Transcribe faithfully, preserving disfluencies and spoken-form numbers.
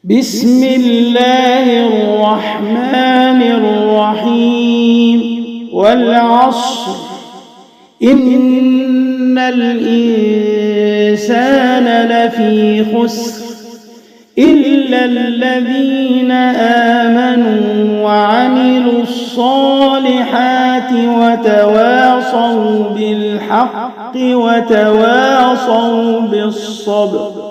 بسم الله الرحمن الرحيم والعصر إن الإنسان لفي خسر إلا الذين آمنوا وعملوا الصالحات وتواصوا بالحق وتواصوا بالصبر.